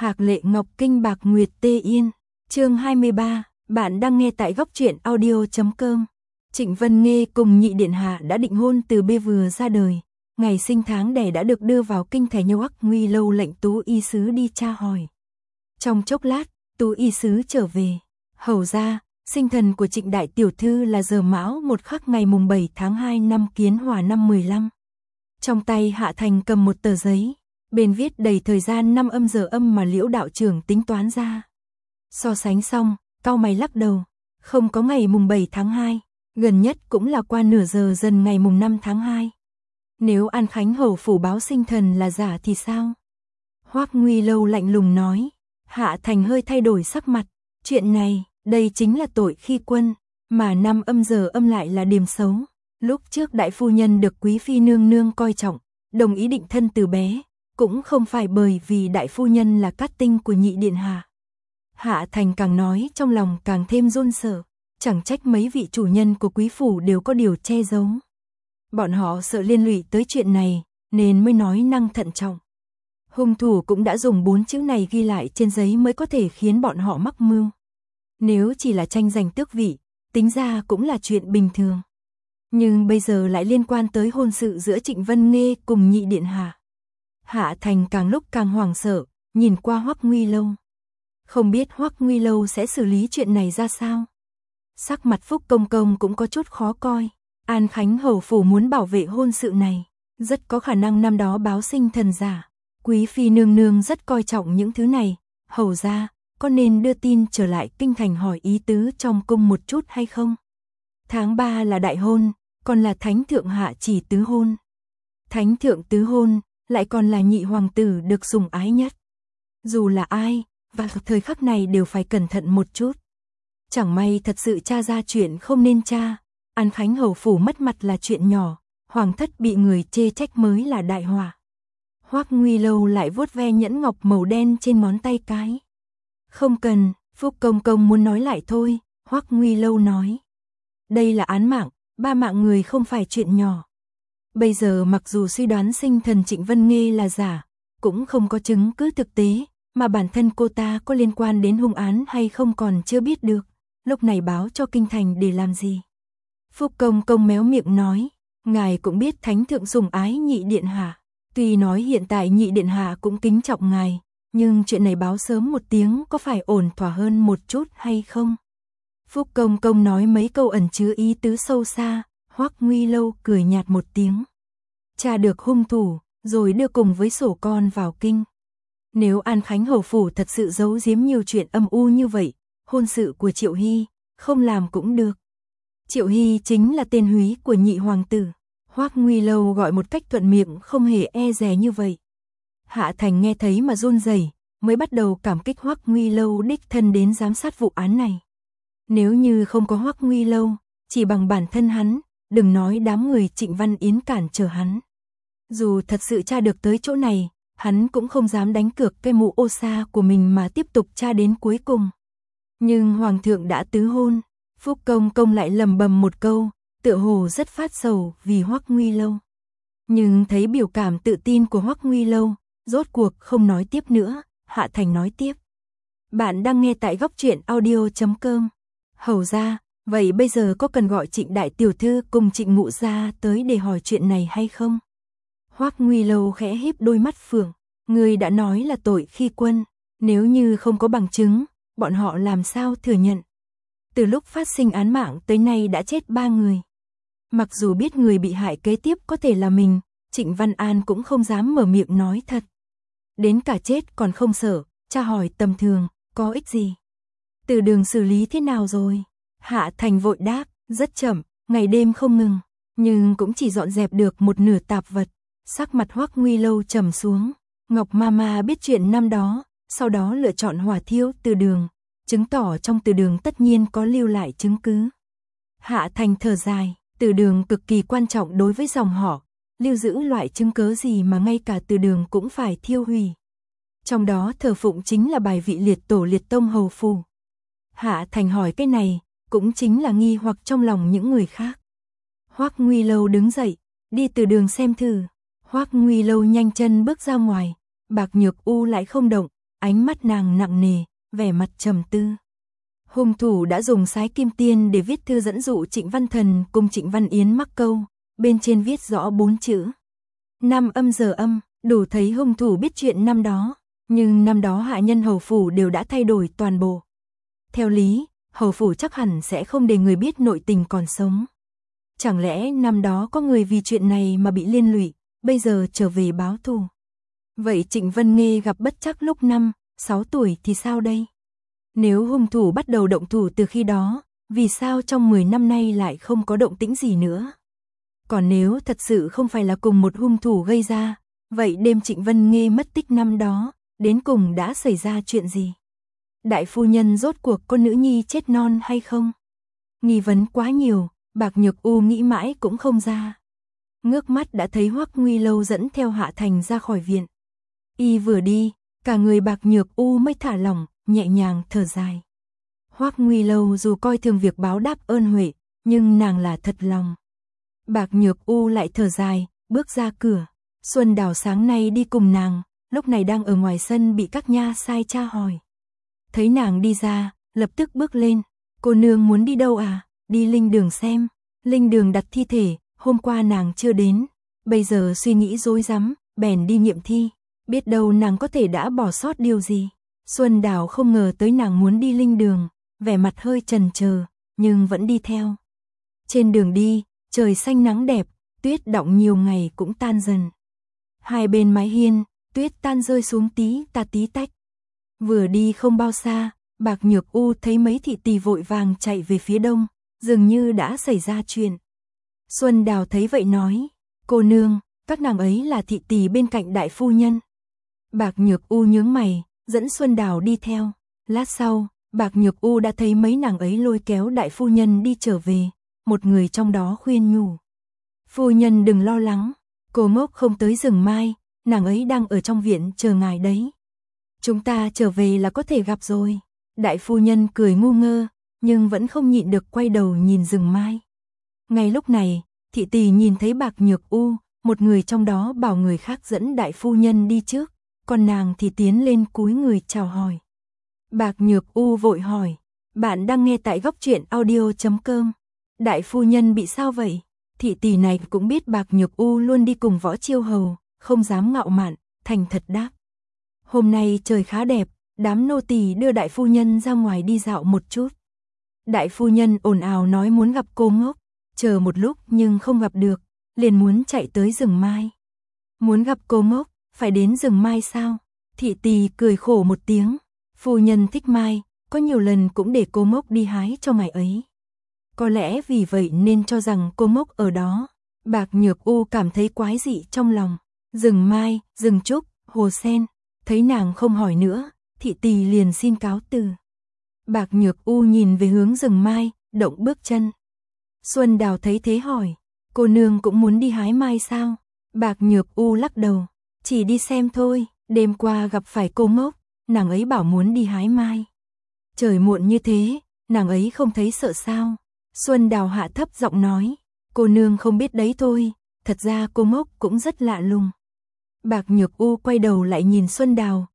Hạc Lệ Ngọc Kinh Bạc Nguyệt Tê Yên. Chương 23, bạn đang nghe tại góc truyện audio.com. Trịnh Vân Nghê cùng nhị điện hạ đã định hôn từ bê vừa ra đời, ngày sinh tháng đẻ đã được đưa vào kinh thành Hoắc Nguy Lâu lệnh Tú y sứ đi tra hỏi. Trong chốc lát, Tú y sứ trở về. Hầu ra, sinh thần của Trịnh đại tiểu thư là Giờ Mão một khắc ngày mùng 7 tháng 2 năm Kiến Hỏa năm 15. Trong tay Hạ Thành cầm một tờ giấy, bên viết đầy thời gian năm âm giờ âm mà Liễu đạo trưởng tính toán ra. So sánh xong, cau mày lắc đầu, không có ngày mùng 7 tháng 2, gần nhất cũng là qua nửa giờ dần ngày mùng 5 tháng 2. Nếu An Khánh hầu phủ báo sinh thần là giả thì sao? Hoắc Nguy Lâu lạnh lùng nói. Hạ Thành hơi thay đổi sắc mặt, chuyện này, đây chính là tội khi quân, mà năm âm giờ âm lại là điểm xấu. Lúc trước đại phu nhân được quý phi nương nương coi trọng, đồng ý định thân từ bé, cũng không phải bởi vì đại phu nhân là cát tinh của nhị điện hạ. Hạ Thành càng nói trong lòng càng thêm run sợ, chẳng trách mấy vị chủ nhân của quý phủ đều có điều che giấu. Bọn họ sợ liên lụy tới chuyện này, nên mới nói năng thận trọng. Hung thủ cũng đã dùng 4 chữ này ghi lại trên giấy mới có thể khiến bọn họ mắc mưu. Nếu chỉ là tranh giành tước vị, tính ra cũng là chuyện bình thường. Nhưng bây giờ lại liên quan tới hôn sự giữa Trịnh Vân Nghê cùng nhị điện hạ. Hạ Thành càng lúc càng hoảng sợ, nhìn qua Hoắc Nguy Lâu. Không biết Hoắc Nguy Lâu sẽ xử lý chuyện này ra sao. Sắc mặt Phúc Công Công cũng có chút khó coi. An Khánh hầu phủ muốn bảo vệ hôn sự này, rất có khả năng năm đó báo sinh thần giả. Quý phi nương nương rất coi trọng những thứ này. Hầu ra, có nên đưa tin trở lại kinh thành hỏi ý tứ trong cung một chút hay không? Tháng 3 là đại hôn, còn là thánh thượng hạ chỉ tứ hôn. Thánh thượng tứ hôn, lại còn là nhị hoàng tử được sủng ái nhất. Dù là ai, và thời khắc này đều phải cẩn thận một chút. Chẳng may thật sự tra ra chuyện không nên tra, An Khánh hầu phủ mất mặt là chuyện nhỏ, hoàng thất bị người chê trách mới là đại họa. Hoắc Nguy Lâu lại vuốt ve nhẫn ngọc màu đen trên ngón tay cái. Không cần, Phúc Công Công muốn nói lại thôi, Hoắc Nguy Lâu nói. Đây là án mạng, 3 mạng người không phải chuyện nhỏ. Bây giờ mặc dù suy đoán sinh thần Trịnh Vân Nghê là giả, cũng không có chứng cứ thực tế, mà bản thân cô ta có liên quan đến hung án hay không còn chưa biết được. Lúc này báo cho kinh thành để làm gì? Phúc Công Công méo miệng nói, ngài cũng biết thánh thượng sủng ái nhị điện hạ. Tuy nói hiện tại nhị điện hạ cũng kính trọng ngài, nhưng chuyện này báo sớm một tiếng có phải ổn thỏa hơn một chút hay không? Phúc Công Công nói mấy câu ẩn chứa ý tứ sâu xa, Hoắc Nguy Lâu cười nhạt một tiếng. Tra được hung thủ, rồi đưa cùng với sổ con vào kinh. Nếu An Khánh hầu phủ thật sự giấu giếm nhiều chuyện âm u như vậy, hôn sự của Triệu Hy, không làm cũng được. Triệu Hy chính là tên húy của nhị hoàng tử. Hoắc Nguy Lâu gọi một cách thuận miệng không hề e dè như vậy. Hạ Thành nghe thấy mà run rẩy, mới bắt đầu cảm kích Hoắc Nguy Lâu đích thân đến giám sát vụ án này. Nếu như không có Hoắc Nguy Lâu, chỉ bằng bản thân hắn, đừng nói đám người Trịnh Văn Yến cản trở hắn. Dù thật sự tra được tới chỗ này, hắn cũng không dám đánh cược cái mũ ô sa của mình mà tiếp tục tra đến cuối cùng. Nhưng Hoàng thượng đã tứ hôn, Phúc Công Công lại lầm bầm một câu, tựa hồ rất phát sầu vì Hoắc Nguy Lâu. Nhưng thấy biểu cảm tự tin của Hoắc Nguy Lâu, rốt cuộc không nói tiếp nữa, Hạ Thành nói tiếp. Bạn đang nghe tại góc truyện audio.com. Hầu ra, vậy bây giờ có cần gọi Trịnh đại tiểu thư cùng Trịnh ngụ gia tới để hỏi chuyện này hay không? Hoắc Nguy Lâu khẽ híp đôi mắt phượng, người đã nói là tội khi quân, nếu như không có bằng chứng, bọn họ làm sao thừa nhận? Từ lúc phát sinh án mạng tới nay đã chết 3 người. Mặc dù biết người bị hại kế tiếp có thể là mình, Trịnh Văn An cũng không dám mở miệng nói thật. Đến cả chết còn không sợ, tra hỏi tầm thường, có ích gì? Từ đường xử lý thế nào rồi? Hạ Thành vội đáp, rất chậm, ngày đêm không ngừng, nhưng cũng chỉ dọn dẹp được một nửa tạp vật. Sắc mặt Hoắc Nguy Lâu trầm xuống, Ngọc Mama biết chuyện năm đó, sau đó lựa chọn hỏa thiêu từ đường, chứng tỏ trong từ đường tất nhiên có lưu lại chứng cứ. Hạ Thành thở dài, từ đường cực kỳ quan trọng đối với dòng họ, lưu giữ loại chứng cứ gì mà ngay cả từ đường cũng phải thiêu hủy. Trong đó thờ phụng chính là bài vị liệt tổ liệt tông hầu phủ. Hạ Thành hỏi cái này, cũng chính là nghi hoặc trong lòng những người khác. Hoắc Nguy Lâu đứng dậy, đi từ đường xem thử. Hoắc Nguy Lâu nhanh chân bước ra ngoài, Bạc Nhược U lại không động, ánh mắt nàng nặng nề, vẻ mặt trầm tư. Hung thủ đã dùng sái kim tiên để viết thư dẫn dụ Trịnh Văn Thần cùng Trịnh Văn Yến mắc câu, bên trên viết rõ 4 chữ. Năm âm giờ âm, đủ thấy hung thủ biết chuyện năm đó, nhưng năm đó hạ nhân hầu phủ đều đã thay đổi toàn bộ. Theo lý, hầu phủ chắc hẳn sẽ không để người biết nội tình còn sống. Chẳng lẽ năm đó có người vì chuyện này mà bị liên lụy, bây giờ trở về báo thù. Vậy Trịnh Vân Nghê gặp bất trắc lúc 5, 6 tuổi thì sao đây? Nếu hung thủ bắt đầu động thủ từ khi đó, vì sao trong 10 năm nay lại không có động tĩnh gì nữa? Còn nếu thật sự không phải là cùng một hung thủ gây ra, vậy đêm Trịnh Vân Nghê mất tích năm đó, đến cùng đã xảy ra chuyện gì? Đại phu nhân rốt cuộc con nữ nhi chết non hay không? Nghi vấn quá nhiều, Bạc Nhược U nghĩ mãi cũng không ra. Ngước mắt đã thấy Hoắc Nguy Lâu dẫn theo Hạ Thành ra khỏi viện. Y vừa đi, cả người Bạc Nhược U mới thả lỏng, nhẹ nhàng thở dài. Hoắc Nguy Lâu dù coi thường việc báo đáp ơn huệ, nhưng nàng là thật lòng. Bạc Nhược U lại thở dài, bước ra cửa. Xuân Đào sáng nay đi cùng nàng, lúc này đang ở ngoài sân bị các nha sai tra hỏi. Thấy nàng đi ra, lập tức bước lên. Cô nương muốn đi đâu à? Đi linh đường xem. Linh đường đặt thi thể, hôm qua nàng chưa đến. Bây giờ suy nghĩ rối rắm, bèn đi nghiệm thi. Biết đâu nàng có thể đã bỏ sót điều gì. Xuân Đào không ngờ tới nàng muốn đi linh đường, vẻ mặt hơi chần chờ, nhưng vẫn đi theo. Trên đường đi, trời xanh nắng đẹp, tuyết đọng nhiều ngày cũng tan dần. Hai bên mái hiên, tuyết tan rơi xuống tí ta tí tách. Vừa đi không bao xa, Bạc Nhược U thấy mấy thị tỳ vội vàng chạy về phía đông, dường như đã xảy ra chuyện. Xuân Đào thấy vậy nói, cô nương, các nàng ấy là thị tỳ bên cạnh đại phu nhân. Bạc Nhược U nhướng mày, dẫn Xuân Đào đi theo. Lát sau, Bạc Nhược U đã thấy mấy nàng ấy lôi kéo đại phu nhân đi trở về, một người trong đó khuyên nhủ. Phu nhân đừng lo lắng, cô Ngốc không tới rừng mai, nàng ấy đang ở trong viện chờ ngài đấy. Chúng ta trở về là có thể gặp rồi. Đại phu nhân cười ngu ngơ, nhưng vẫn không nhịn được quay đầu nhìn rừng mai. Ngay lúc này, thị tỳ nhìn thấy Bạc Nhược U, một người trong đó bảo người khác dẫn đại phu nhân đi trước, còn nàng thì tiến lên cúi người chào hỏi. Bạc Nhược U vội hỏi, bạn đang nghe tại góc truyện audio.com. Đại phu nhân bị sao vậy? Thị tỳ này cũng biết Bạc Nhược U luôn đi cùng Võ Chiêu Hầu, không dám ngạo mạn, thành thật đáp. Hôm nay trời khá đẹp, đám nô tỳ đưa đại phu nhân ra ngoài đi dạo một chút. Đại phu nhân ồn ào nói muốn gặp cô Ngốc, chờ một lúc nhưng không gặp được, liền muốn chạy tới rừng mai. Muốn gặp cô Ngốc, phải đến rừng mai sao? Thị tỳ cười khổ một tiếng, phu nhân thích mai, có nhiều lần cũng để cô Ngốc đi hái cho ngày ấy. Có lẽ vì vậy nên cho rằng cô Ngốc ở đó. Bạc Nhược U cảm thấy quái dị trong lòng. Rừng mai, rừng trúc, hồ sen. Thấy nàng không hỏi nữa, thị tỳ liền xin cáo từ. Bạc Nhược U nhìn về hướng rừng mai, động bước chân. Xuân Đào thấy thế hỏi, cô nương cũng muốn đi hái mai sao? Bạc Nhược U lắc đầu, chỉ đi xem thôi, đêm qua gặp phải cô Ngốc, nàng ấy bảo muốn đi hái mai. Trời muộn như thế, nàng ấy không thấy sợ sao? Xuân Đào hạ thấp giọng nói, cô nương không biết đấy thôi, thật ra cô Ngốc cũng rất lạ lùng. Bạc Nhược U quay đầu lại nhìn Xuân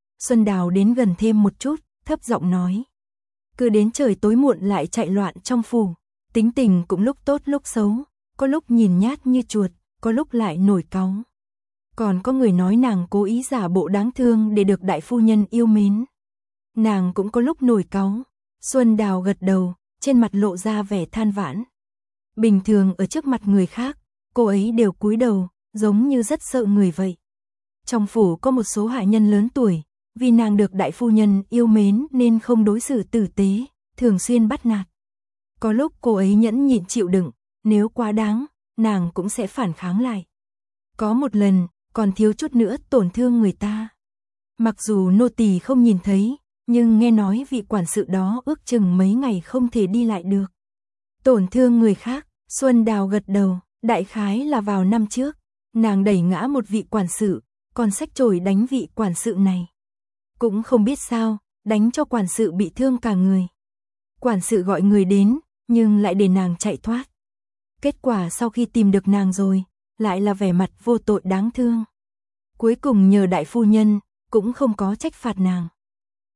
Đào đến gần thêm một chút, thấp giọng nói. Cứ đến trời tối muộn lại chạy loạn trong phủ, tính tình cũng lúc tốt lúc xấu, có lúc nhìn nhát như chuột, có lúc lại nổi cáu. Còn có người nói nàng cố ý giả bộ đáng thương để được đại phu nhân yêu mến. Nàng cũng có lúc nổi cáu. Xuân Đào gật đầu, trên mặt lộ ra vẻ than vãn. Bình thường ở trước mặt người khác, cô ấy đều cúi đầu, giống như rất sợ người vậy. Trong phủ có một số hạ nhân lớn tuổi, vì nàng được đại phu nhân yêu mến nên không đối xử tử tế, thường xuyên bắt nạt. Có lúc cô ấy nhẫn nhịn chịu đựng, nếu quá đáng, nàng cũng sẽ phản kháng lại. Có một lần, còn thiếu chút nữa tổn thương người ta. Mặc dù nô tỳ không nhìn thấy, nhưng nghe nói vị quản sự đó ước chừng mấy ngày không thể đi lại được. Tổn thương người khác, Xuân Đào gật đầu, đại khái là vào năm trước, nàng đẩy ngã một vị quản sự, còn xách chổi đánh vị quản sự này. Cũng không biết sao, đánh cho quản sự bị thương cả người. Quản sự gọi người đến, nhưng lại để nàng chạy thoát. Kết quả sau khi tìm được nàng rồi, lại là vẻ mặt vô tội đáng thương. Cuối cùng nhờ đại phu nhân, cũng không có trách phạt nàng.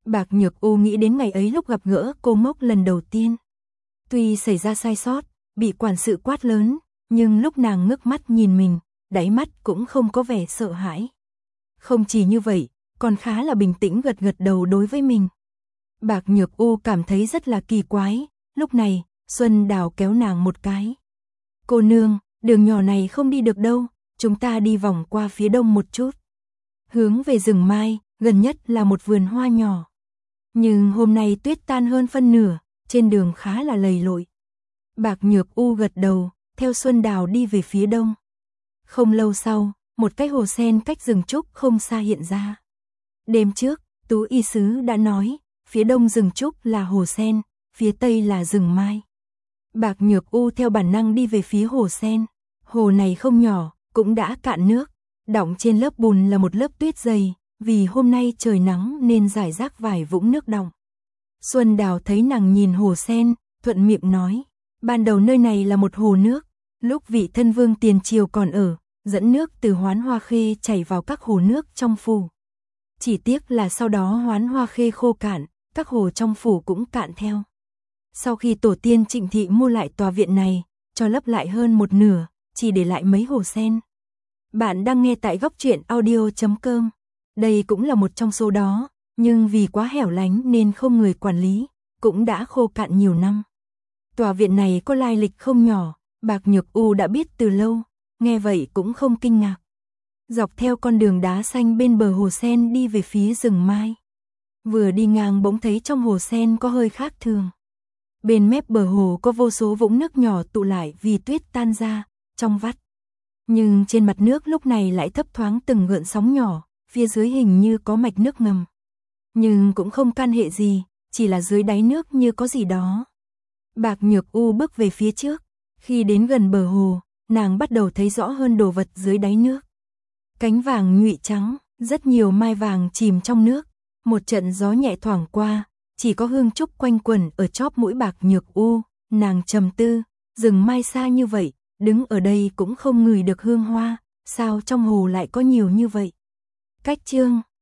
Bạc Nhược U nghĩ đến ngày ấy lúc gặp gỡ cô Mốc lần đầu tiên. Tuy xảy ra sai sót, bị quản sự quát lớn, nhưng lúc nàng ngước mắt nhìn mình, đáy mắt cũng không có vẻ sợ hãi. Không chỉ như vậy, còn khá là bình tĩnh gật gật đầu đối với mình. Bạc Nhược U cảm thấy rất là kỳ quái, lúc này, Xuân Đào kéo nàng một cái. Cô nương, đường nhỏ này không đi được đâu, chúng ta đi vòng qua phía đông một chút. Hướng về rừng mai, gần nhất là một vườn hoa nhỏ. Nhưng hôm nay tuyết tan hơn phân nửa, trên đường khá là lầy lội. Bạc Nhược U gật đầu, theo Xuân Đào đi về phía đông. Không lâu sau, một cái hồ sen cách rừng trúc không xa hiện ra. Đêm trước, Tú y sứ đã nói, phía đông rừng trúc là hồ sen, phía tây là rừng mai. Bạc Nhược U theo bản năng đi về phía hồ sen. Hồ này không nhỏ, cũng đã cạn nước. Đọng trên lớp bùn là một lớp tuyết dày, vì hôm nay trời nắng nên rải rác vài vũng nước đọng. Xuân Đào thấy nàng nhìn hồ sen, thuận miệng nói, ban đầu nơi này là một hồ nước, lúc vị thân vương tiền triều còn ở, dẫn nước từ Hoán Hoa Khê chảy vào các hồ nước trong phủ. Chỉ tiếc là sau đó Hoán Hoa Khê khô cạn, các hồ trong phủ cũng cạn theo. Sau khi tổ tiên Trịnh Thị mua lại tòa viện này, cho lấp lại hơn một nửa, chỉ để lại mấy hồ sen. Bạn đang nghe tại góc truyện audio.com. Đây cũng là một trong số đó, nhưng vì quá hẻo lánh nên không người quản lý, cũng đã khô cạn nhiều năm. Tòa viện này có lai lịch không nhỏ, Bạc Nhược U đã biết từ lâu, nghe vậy cũng không kinh ngạc. Dọc theo con đường đá xanh bên bờ hồ sen đi về phía rừng mai. Vừa đi ngang bỗng thấy trong hồ sen có hơi khác thường. Bên mép bờ hồ có vô số vũng nước nhỏ tụ lại vì tuyết tan ra, trong vắt. Nhưng trên mặt nước lúc này lại thấp thoáng từng gợn sóng nhỏ, phía dưới hình như có mạch nước ngầm. Nhưng cũng không can hệ gì, chỉ là dưới đáy nước như có gì đó. Bạc Nhược U bước về phía trước, khi đến gần bờ hồ, nàng bắt đầu thấy rõ hơn đồ vật dưới đáy nước. Cánh vàng nhụy trắng, rất nhiều mai vàng chìm trong nước, một trận gió nhẹ thoảng qua, chỉ có hương trúc quanh quẩn ở chóp mũi Bạc Nhược U, nàng trầm tư, rừng mai xa như vậy, đứng ở đây cũng không ngửi được hương hoa, sao trong hồ lại có nhiều như vậy. Cách chương